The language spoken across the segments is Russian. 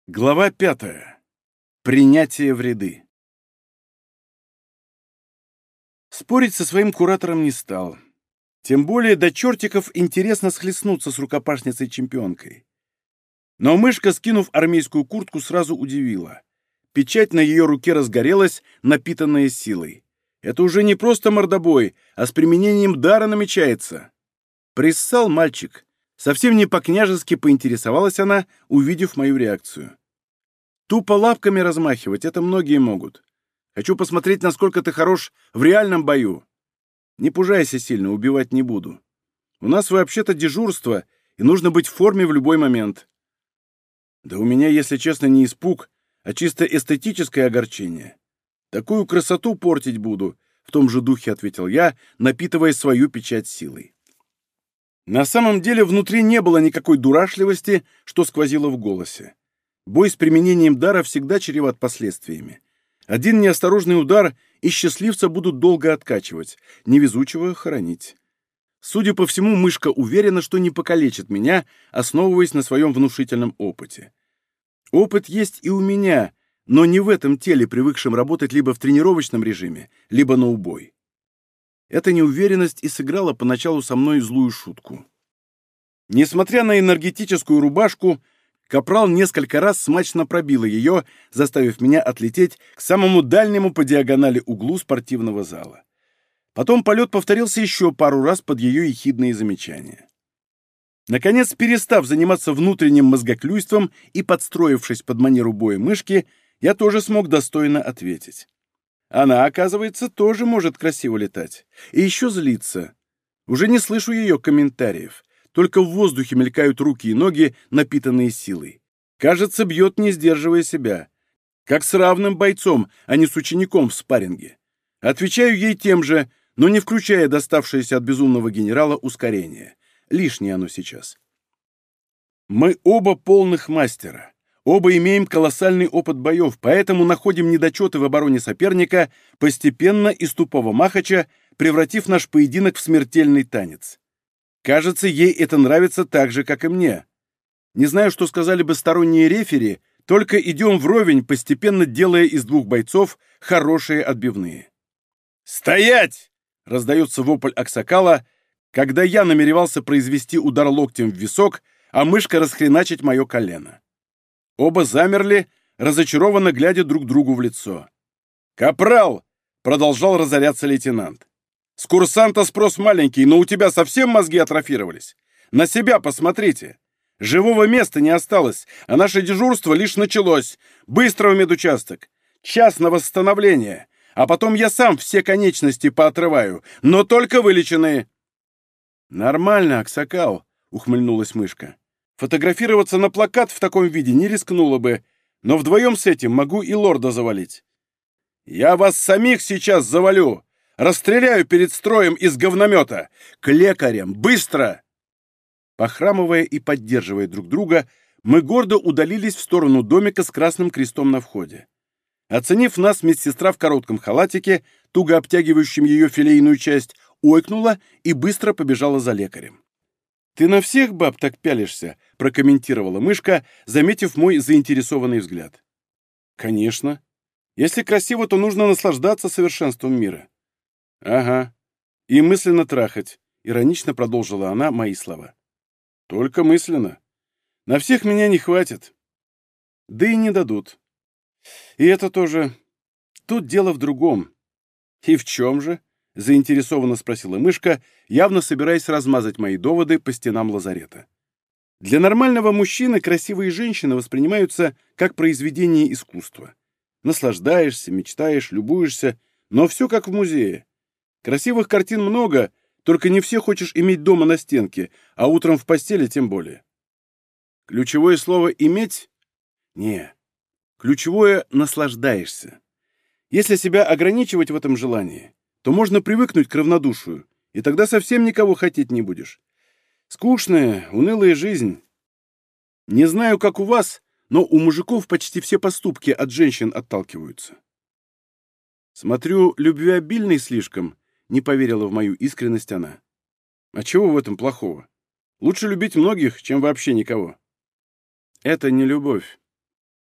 Глава 5. Принятие в ряды. Спорить со своим куратором не стал. Тем более до чертиков интересно схлестнуться с рукопашницей-чемпионкой. Но мышка, скинув армейскую куртку, сразу удивила. Печать на ее руке разгорелась, напитанная силой. Это уже не просто мордобой, а с применением дара намечается. Приссал мальчик. Совсем не по-княжески поинтересовалась она, увидев мою реакцию. Тупо лапками размахивать — это многие могут. Хочу посмотреть, насколько ты хорош в реальном бою. Не пужайся сильно, убивать не буду. У нас вообще-то дежурство, и нужно быть в форме в любой момент. Да у меня, если честно, не испуг, а чисто эстетическое огорчение. Такую красоту портить буду, в том же духе ответил я, напитывая свою печать силой. На самом деле внутри не было никакой дурашливости, что сквозило в голосе. Бой с применением дара всегда чреват последствиями. Один неосторожный удар, и счастливца будут долго откачивать, невезучего хоронить. Судя по всему, мышка уверена, что не покалечит меня, основываясь на своем внушительном опыте. Опыт есть и у меня, но не в этом теле, привыкшем работать либо в тренировочном режиме, либо на убой. Эта неуверенность и сыграла поначалу со мной злую шутку. Несмотря на энергетическую рубашку, капрал несколько раз смачно пробила ее, заставив меня отлететь к самому дальнему по диагонали углу спортивного зала. Потом полет повторился еще пару раз под ее ехидные замечания. Наконец, перестав заниматься внутренним мозгоклюйством и подстроившись под манеру боя мышки, я тоже смог достойно ответить. Она, оказывается, тоже может красиво летать. И еще злится. Уже не слышу ее комментариев. Только в воздухе мелькают руки и ноги, напитанные силой. Кажется, бьет, не сдерживая себя. Как с равным бойцом, а не с учеником в спарринге. Отвечаю ей тем же, но не включая доставшееся от безумного генерала ускорение. Лишнее оно сейчас. Мы оба полных мастера. Оба имеем колоссальный опыт боев, поэтому находим недочеты в обороне соперника, постепенно из тупого махача, превратив наш поединок в смертельный танец. Кажется, ей это нравится так же, как и мне. Не знаю, что сказали бы сторонние рефери, только идем вровень, постепенно делая из двух бойцов хорошие отбивные. «Стоять!» — раздается вопль Аксакала, когда я намеревался произвести удар локтем в висок, а мышка расхреначить мое колено. Оба замерли, разочарованно глядя друг другу в лицо. «Капрал!» — продолжал разоряться лейтенант. «С курсанта спрос маленький, но у тебя совсем мозги атрофировались? На себя посмотрите. Живого места не осталось, а наше дежурство лишь началось. Быстро в медучасток. Час на восстановление. А потом я сам все конечности поотрываю, но только вылеченные». «Нормально, Аксакал», — ухмыльнулась мышка. «Фотографироваться на плакат в таком виде не рискнула бы, но вдвоем с этим могу и лорда завалить». «Я вас самих сейчас завалю! Расстреляю перед строем из говномета! К лекарям! Быстро!» Похрамывая и поддерживая друг друга, мы гордо удалились в сторону домика с красным крестом на входе. Оценив нас, медсестра в коротком халатике, туго обтягивающем ее филейную часть, ойкнула и быстро побежала за лекарем. «Ты на всех баб так пялишься?» — прокомментировала мышка, заметив мой заинтересованный взгляд. «Конечно. Если красиво, то нужно наслаждаться совершенством мира». «Ага. И мысленно трахать», — иронично продолжила она мои слова. «Только мысленно. На всех меня не хватит. Да и не дадут. И это тоже. Тут дело в другом». «И в чем же?» — заинтересованно спросила мышка, явно собираясь размазать мои доводы по стенам лазарета. «Для нормального мужчины красивые женщины воспринимаются как произведение искусства. Наслаждаешься, мечтаешь, любуешься, но все как в музее. Красивых картин много, только не все хочешь иметь дома на стенке, а утром в постели тем более. Ключевое слово «иметь»? Не. Ключевое — наслаждаешься. Если себя ограничивать в этом желании, то можно привыкнуть к равнодушию, и тогда совсем никого хотеть не будешь. Скучная, унылая жизнь. Не знаю, как у вас, но у мужиков почти все поступки от женщин отталкиваются. Смотрю, любвеобильный слишком, не поверила в мою искренность она. А чего в этом плохого? Лучше любить многих, чем вообще никого. Это не любовь.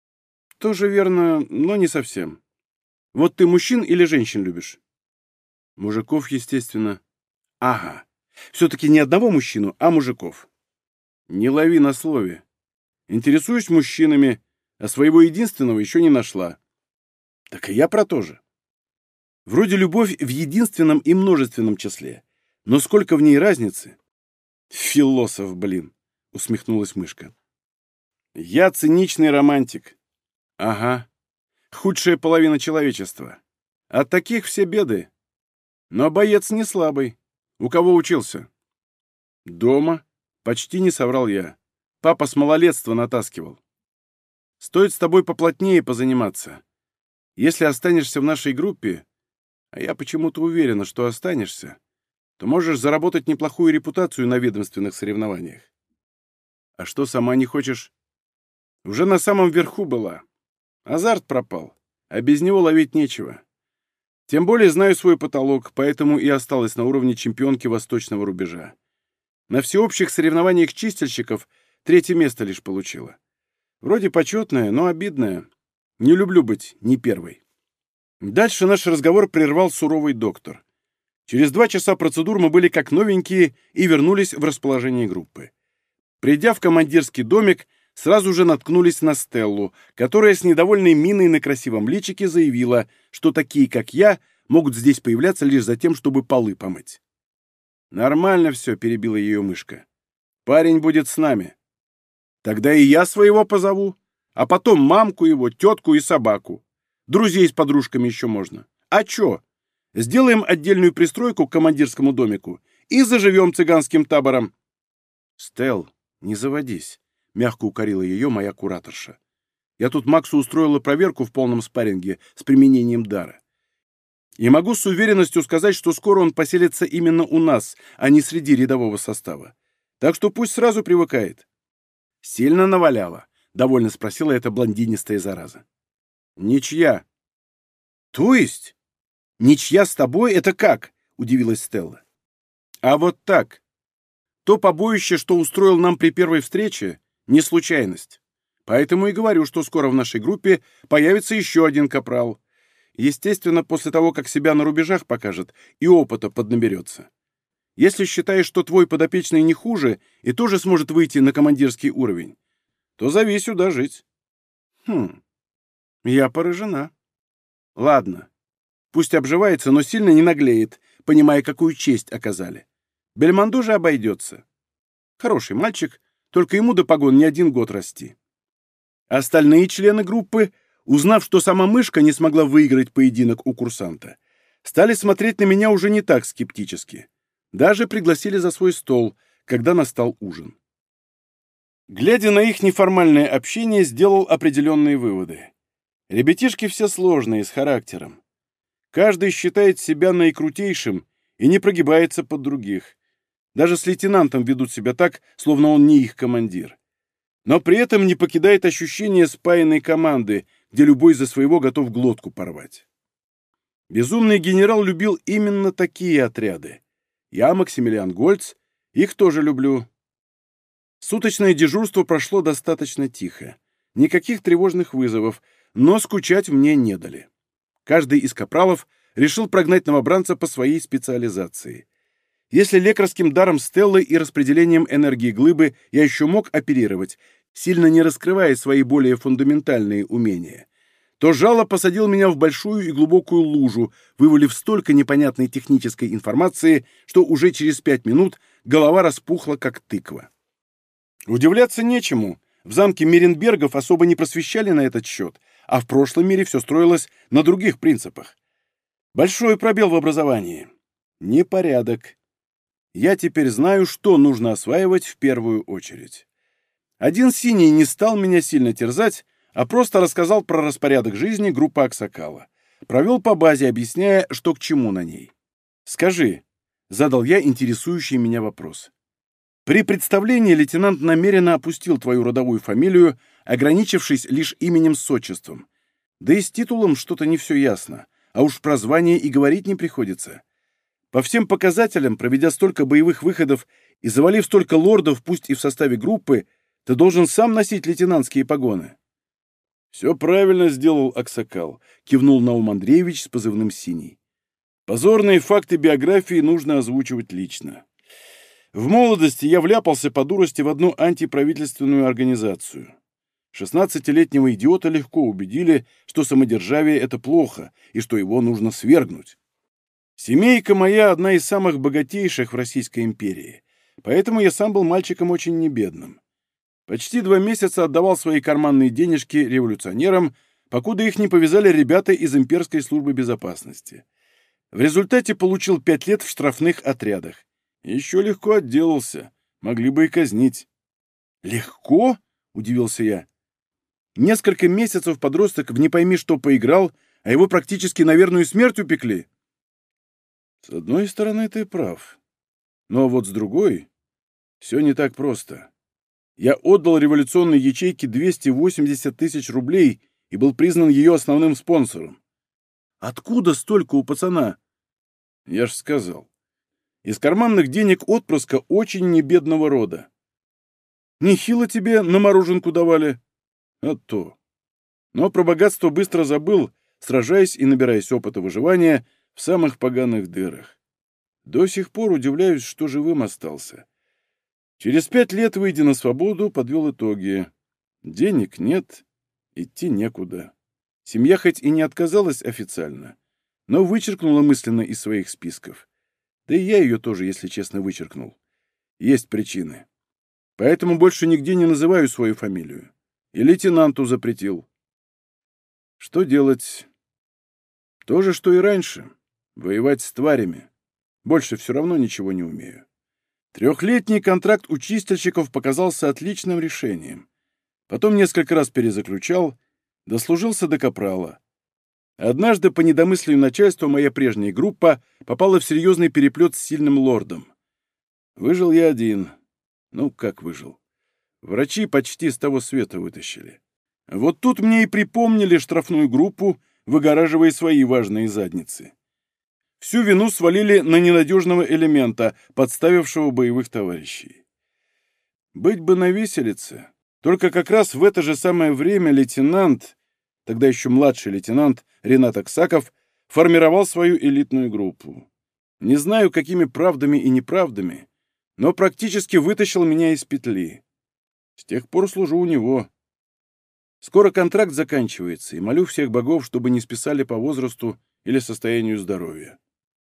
Тоже верно, но не совсем. Вот ты мужчин или женщин любишь? Мужиков, естественно. Ага. Все-таки не одного мужчину, а мужиков. Не лови на слове. Интересуюсь мужчинами, а своего единственного еще не нашла. Так и я про то же. Вроде любовь в единственном и множественном числе. Но сколько в ней разницы? Философ, блин, усмехнулась мышка. Я циничный романтик. Ага. Худшая половина человечества. От таких все беды. Но боец не слабый. У кого учился? Дома. Почти не соврал я. Папа с малолетства натаскивал. Стоит с тобой поплотнее позаниматься. Если останешься в нашей группе, а я почему-то уверена, что останешься, то можешь заработать неплохую репутацию на ведомственных соревнованиях. А что, сама не хочешь? Уже на самом верху была. Азарт пропал, а без него ловить нечего. Тем более знаю свой потолок, поэтому и осталась на уровне чемпионки восточного рубежа. На всеобщих соревнованиях чистильщиков 3-е место лишь получила. Вроде почетное, но обидное. Не люблю быть не первой. Дальше наш разговор прервал суровый доктор. Через 2 часа процедур мы были как новенькие и вернулись в расположение группы. Придя в командирский домик, сразу же наткнулись на Стеллу, которая с недовольной миной на красивом личике заявила, что такие, как я, могут здесь появляться лишь за тем, чтобы полы помыть. «Нормально все», — перебила ее мышка. «Парень будет с нами. Тогда и я своего позову, а потом мамку его, тетку и собаку. Друзей с подружками еще можно. А чё? Сделаем отдельную пристройку к командирскому домику и заживем цыганским табором». «Стелл, не заводись», — мягко укорила ее моя кураторша. «Я тут Максу устроила проверку в полном спарринге с применением дара. И могу с уверенностью сказать, что скоро он поселится именно у нас, а не среди рядового состава. Так что пусть сразу привыкает». «Сильно наваляла?» — довольно спросила эта блондинистая зараза. «Ничья». «То есть? Ничья с тобой — это как?» — удивилась Стелла. «А вот так. То побоище, что устроил нам при первой встрече, не случайность. Поэтому и говорю, что скоро в нашей группе появится еще один капрал. Естественно, после того, как себя на рубежах покажет и опыта поднаберется. Если считаешь, что твой подопечный не хуже и тоже сможет выйти на командирский уровень, то зови сюда жить». Я поражена. Ладно, пусть обживается, но сильно не наглеет, понимая, какую честь оказали. Бельмондо же обойдется. Хороший мальчик, только ему до погон не 1 год расти. Остальные члены группы, узнав, что сама мышка не смогла выиграть поединок у курсанта, стали смотреть на меня уже не так скептически. Даже пригласили за свой стол, когда настал ужин. Глядя на их неформальное общение, сделал определенные выводы. Ребятишки все сложные, с характером. Каждый считает себя наикрутейшим и не прогибается под других. Даже с лейтенантом ведут себя так, словно он не их командир. Но при этом не покидает ощущение спаянной команды, где любой за своего готов глотку порвать. Безумный генерал любил именно такие отряды. Я, Максимилиан Гольц, их тоже люблю. Суточное дежурство прошло достаточно тихо. Никаких тревожных вызовов, но скучать мне не дали. Каждый из капралов решил прогнать новобранца по своей специализации. Если лекарским даром Стеллы и распределением энергии глыбы я еще мог оперировать, сильно не раскрывая свои более фундаментальные умения, то Жало посадил меня в большую и глубокую лужу, вывалив столько непонятной технической информации, что уже через 5 минут голова распухла, как тыква. Удивляться нечему. В замке Меренбергов особо не просвещали на этот счет, а в прошлом мире все строилось на других принципах. Большой пробел в образовании. Непорядок. Я теперь знаю, что нужно осваивать в первую очередь. Один синий не стал меня сильно терзать, а просто рассказал про распорядок жизни группы Аксакала. Провел по базе, объясняя, что к чему на ней. «Скажи», — задал я интересующий меня вопрос. «При представлении лейтенант намеренно опустил твою родовую фамилию, ограничившись лишь именем с отчеством. Да и с титулом что-то не все ясно, а уж про звание и говорить не приходится. По всем показателям, проведя столько боевых выходов и завалив столько лордов, пусть и в составе группы, ты должен сам носить лейтенантские погоны». «Все правильно сделал Аксакал», — кивнул Наум Андреевич с позывным «Синий». «Позорные факты биографии нужно озвучивать лично. В молодости я вляпался по дурости в одну антиправительственную организацию. 16-летнего идиота легко убедили, что самодержавие — это плохо и что его нужно свергнуть. Семейка моя одна из самых богатейших в Российской империи, поэтому я сам был мальчиком очень небедным. Почти 2 месяца отдавал свои карманные денежки революционерам, покуда их не повязали ребята из имперской службы безопасности. В результате получил 5 лет в штрафных отрядах. Еще легко отделался, могли бы и казнить. «Легко?» — удивился я. «Несколько месяцев подросток в не пойми что поиграл, а его практически на верную смерть упекли». «С одной стороны, ты прав. Но вот с другой, все не так просто. Я отдал революционной ячейке 280 тысяч рублей и был признан ее основным спонсором. Откуда столько у пацана?» «Я ж сказал. Из карманных денег отпрыска очень небедного рода. Нехило тебе на мороженку давали?» «А то. Но про богатство быстро забыл, сражаясь и набираясь опыта выживания в самых поганых дырах. До сих пор удивляюсь, что живым остался. Через 5 лет, выйдя на свободу, подвел итоги. Денег нет, идти некуда. Семья хоть и не отказалась официально, но вычеркнула мысленно из своих списков. Да и я ее тоже, если честно, вычеркнул. Есть причины. Поэтому больше нигде не называю свою фамилию. И лейтенанту запретил. Что делать? То же, что и раньше. Воевать с тварями. Больше все равно ничего не умею. 3-летний контракт у чистильщиков показался отличным решением. Потом несколько раз перезаключал, дослужился до капрала. Однажды по недомыслию начальства моя прежняя группа попала в серьезный переплет с сильным лордом. Выжил я один. Ну, как выжил? Врачи почти с того света вытащили. Вот тут мне и припомнили штрафную группу, выгораживая свои важные задницы. Всю вину свалили на ненадежного элемента, подставившего боевых товарищей. Быть бы на виселице. Только как раз в это же самое время лейтенант, тогда еще младший лейтенант Ренат Аксаков, формировал свою элитную группу. Не знаю, какими правдами и неправдами, но практически вытащил меня из петли. С тех пор служу у него. Скоро контракт заканчивается, и молю всех богов, чтобы не списали по возрасту или состоянию здоровья.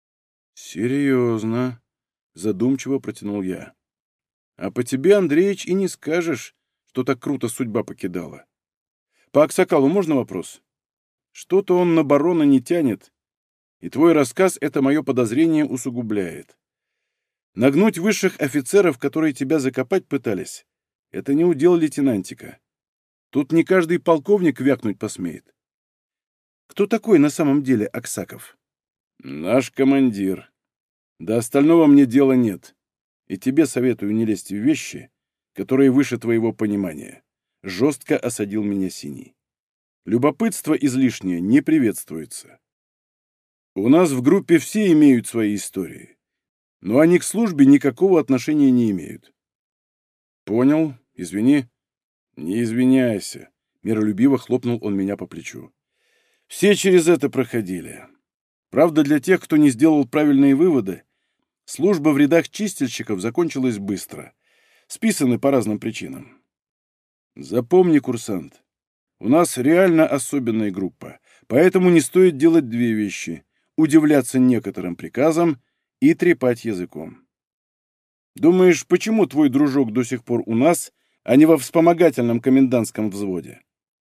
«Серьезно?» — задумчиво протянул я. «А по тебе, Андреич, и не скажешь, что так круто судьба покидала. По Аксакалу можно вопрос? Что-то он на барона не тянет, и твой рассказ это мое подозрение усугубляет. Нагнуть высших офицеров, которые тебя закопать пытались, это не удел лейтенантика. Тут не каждый полковник вякнуть посмеет. Кто такой на самом деле Аксаков?» «Наш командир. До остального мне дела нет. И тебе советую не лезть в вещи, которые выше твоего понимания», — жестко осадил меня Синий. «Любопытство излишнее не приветствуется. У нас в группе все имеют свои истории, но они к службе никакого отношения не имеют». «Понял. Извини». «Не извиняйся», — миролюбиво хлопнул он меня по плечу. «Все через это проходили. Правда, для тех, кто не сделал правильные выводы, служба в рядах чистильщиков закончилась быстро. Списаны по разным причинам. Запомни, курсант, у нас реально особенная группа, поэтому не стоит делать 2 вещи — удивляться некоторым приказам и трепать языком. Думаешь, почему твой дружок до сих пор у нас, а не во вспомогательном комендантском взводе?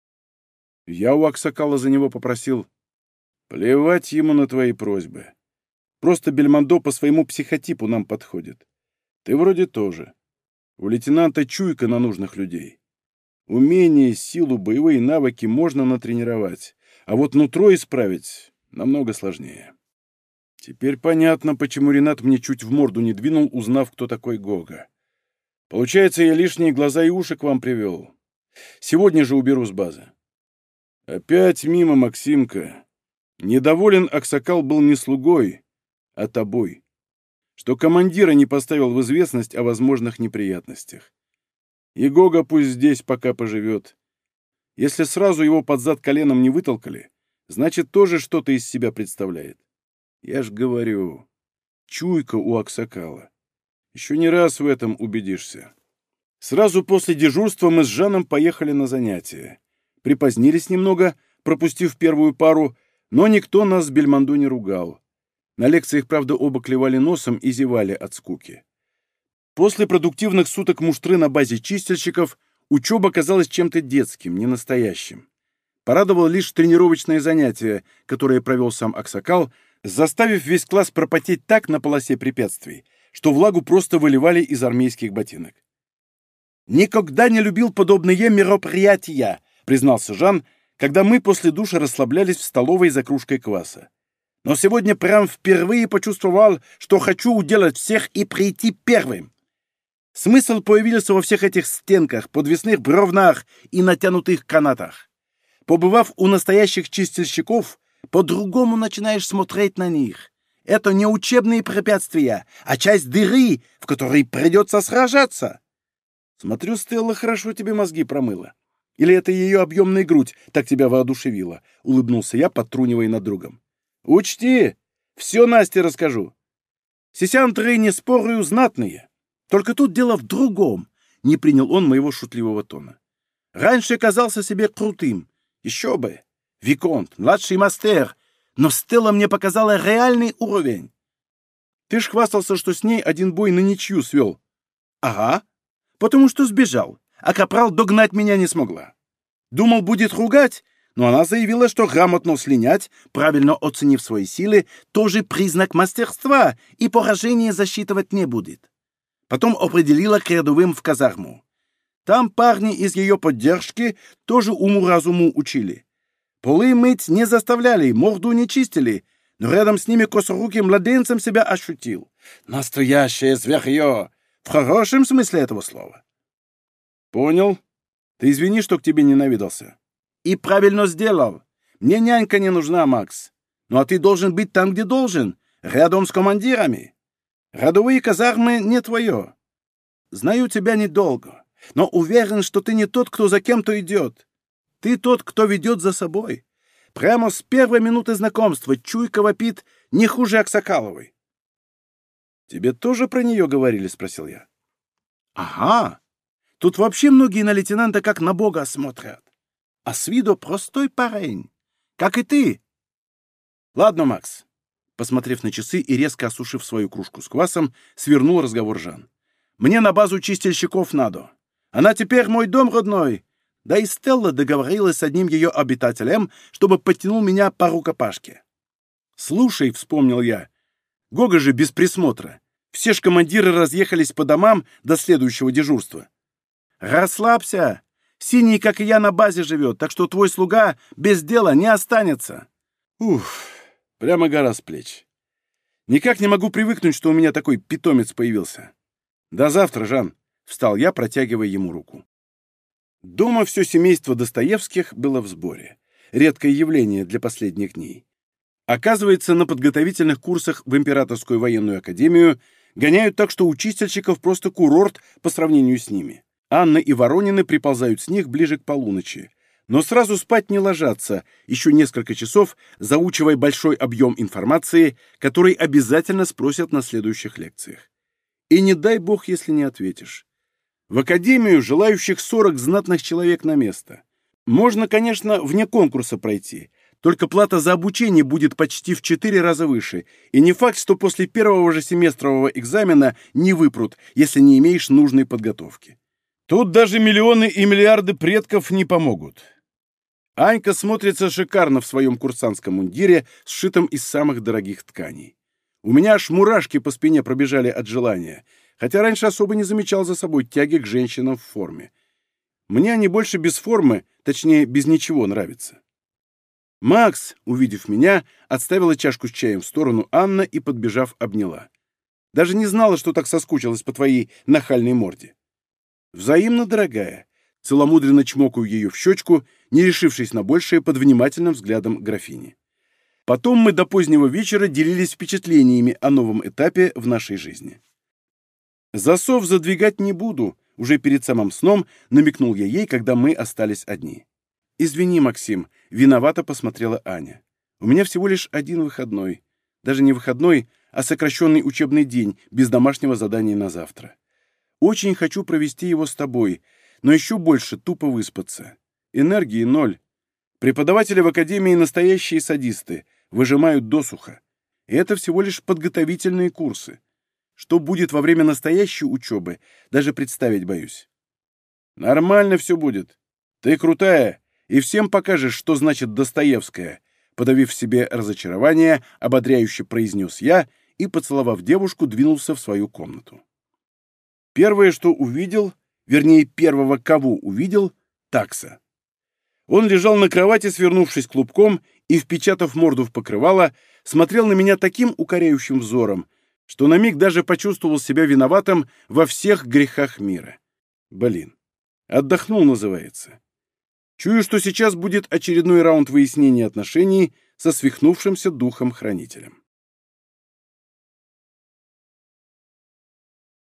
Я у Аксакала за него попросил. Плевать ему на твои просьбы. Просто Бельмондо по своему психотипу нам подходит. Ты вроде тоже. У лейтенанта чуйка на нужных людей. Умение, силу, боевые навыки можно натренировать, а вот нутро исправить намного сложнее. Теперь понятно, почему Ренат мне чуть в морду не двинул, узнав, кто такой Гога. Получается, я лишние глаза и уши к вам привел. Сегодня же уберу с базы. Опять мимо, Максимка. Недоволен Аксакал был не слугой, а тобой. Что командира не поставил в известность о возможных неприятностях. И Гога пусть здесь пока поживет. Если сразу его под зад коленом не вытолкали, значит, тоже что-то из себя представляет. Я ж говорю, чуйка у Аксакала. Еще не раз в этом убедишься. Сразу после дежурства мы с Жаном поехали на занятия. Припозднились немного, пропустив первую пару, но никто нас с Бельмондо не ругал. На лекциях, правда, оба клевали носом и зевали от скуки. После продуктивных суток муштры на базе чистильщиков учеба казалась чем-то детским, ненастоящим. Порадовало лишь тренировочное занятие, которое провел сам Аксакал, заставив весь класс пропотеть так на полосе препятствий, что влагу просто выливали из армейских ботинок. «Никогда не любил подобные мероприятия», — признался Жан, когда мы после душа расслаблялись в столовой за кружкой кваса. «Но сегодня прям впервые почувствовал, что хочу уделать всех и прийти первым. Смысл появился во всех этих стенках, подвесных бревнах и натянутых канатах. Побывав у настоящих чистильщиков, по-другому начинаешь смотреть на них. Это не учебные препятствия, а часть дыры, в которой придется сражаться». «Смотрю, Стелла хорошо тебе мозги промыла. Или это ее объемная грудь так тебя воодушевила?» — улыбнулся я, подтрунивая над другом. «Учти, все Насте расскажу. Сисянтры, не спорю, знатные. Только тут дело в другом», — не принял он моего шутливого тона. «Раньше казался себе крутым. Еще бы. Виконт, младший мастер. Но Стелла мне показала реальный уровень». «Ты ж хвастался, что с ней один бой на ничью свел». «Ага. Потому что сбежал, а капрал догнать меня не смогла. Думал, будет ругать, но она заявила, что грамотно слинять, правильно оценив свои силы, тоже признак мастерства, и поражение засчитывать не будет. Потом определила к рядовым в казарму. Там парни из ее поддержки тоже уму-разуму учили. Полы мыть не заставляли, морду не чистили, но рядом с ними косоруким младенцем себя ощутил. Настоящее зверье! В хорошем смысле этого слова. Понял. Ты извини, что к тебе не навидался. И правильно сделал. Мне нянька не нужна, Макс. Ну а ты должен быть там, где должен, рядом с командирами. Рядовые казармы не твое. Знаю тебя недолго, но уверен, что ты не тот, кто за кем-то идет. Ты тот, кто ведет за собой. Прямо с первой минуты знакомства чуйка вопит не хуже Аксакаловой. «Тебе тоже про нее говорили?» — спросил я. «Ага. Тут вообще многие на лейтенанта как на бога смотрят. А с виду простой парень. Как и ты». «Ладно, Макс». Посмотрев на часы и резко осушив свою кружку с квасом, свернул разговор Жан. «Мне на базу чистильщиков надо. Она теперь мой дом родной. Да и Стелла договорилась с одним ее обитателем, чтобы подтянул меня по рукопашке». «Слушай», — вспомнил я, — «Гога же без присмотра. Все ж командиры разъехались по домам до следующего дежурства». «Расслабься. Синий, как и я, на базе живет, так что твой слуга без дела не останется». Уф, прямо гора с плеч. Никак не могу привыкнуть, что у меня такой питомец появился. «До завтра, Жан», — встал я, протягивая ему руку. Дома все семейство Достоевских было в сборе. Редкое явление для последних дней. Оказывается, на подготовительных курсах в Императорскую военную академию гоняют так, что у чистильщиков просто курорт по сравнению с ними. Анна и Воронины приползают с них ближе к полуночи. Но сразу спать не ложатся, еще несколько часов заучивая большой объем информации, который обязательно спросят на следующих лекциях. И не дай бог, если не ответишь. В академию желающих 40 знатных человек на место. Можно, конечно, вне конкурса пройти, только плата за обучение будет почти в 4 раза выше, и не факт, что после первого же семестрового экзамена не выпрут, если не имеешь нужной подготовки. Тут даже миллионы и миллиарды предков не помогут. Анька смотрится шикарно в своем курсантском мундире, сшитом из самых дорогих тканей. У меня аж мурашки по спине пробежали от желания, хотя раньше особо не замечал за собой тяги к женщинам в форме. Мне они больше без формы, точнее, без ничего нравятся. Макс, увидев меня, отставила чашку с чаем в сторону Анна и, подбежав, обняла. Даже не знала, что так соскучилась по твоей нахальной морде. Взаимно, дорогая. Целомудренно чмокаю ее в щечку, не решившись на большее под внимательным взглядом графини. Потом мы до позднего вечера делились впечатлениями о новом этапе в нашей жизни. «Засов задвигать не буду», — уже перед самым сном намекнул я ей, когда мы остались одни. «Извини, Максим», — виновато посмотрела Аня. «У меня всего лишь один выходной. Даже не выходной, а сокращенный учебный день без домашнего задания на завтра. Очень хочу провести его с тобой, но еще больше тупо выспаться. Энергии ноль. Преподаватели в академии настоящие садисты, выжимают досуха. И это всего лишь подготовительные курсы. Что будет во время настоящей учебы, даже представить боюсь». «Нормально все будет. Ты крутая, и всем покажешь, что значит Достоевская», подавив в себе разочарование, ободряюще произнес я и, поцеловав девушку, двинулся в свою комнату. Первое, что увидел, вернее, первого, кого увидел, такса. Он лежал на кровати, свернувшись клубком, и, впечатав морду в покрывало, смотрел на меня таким укоряющим взором, что на миг даже почувствовал себя виноватым во всех грехах мира. Блин, отдохнул, называется. Чую, что сейчас будет очередной раунд выяснения отношений со свихнувшимся духом-хранителем.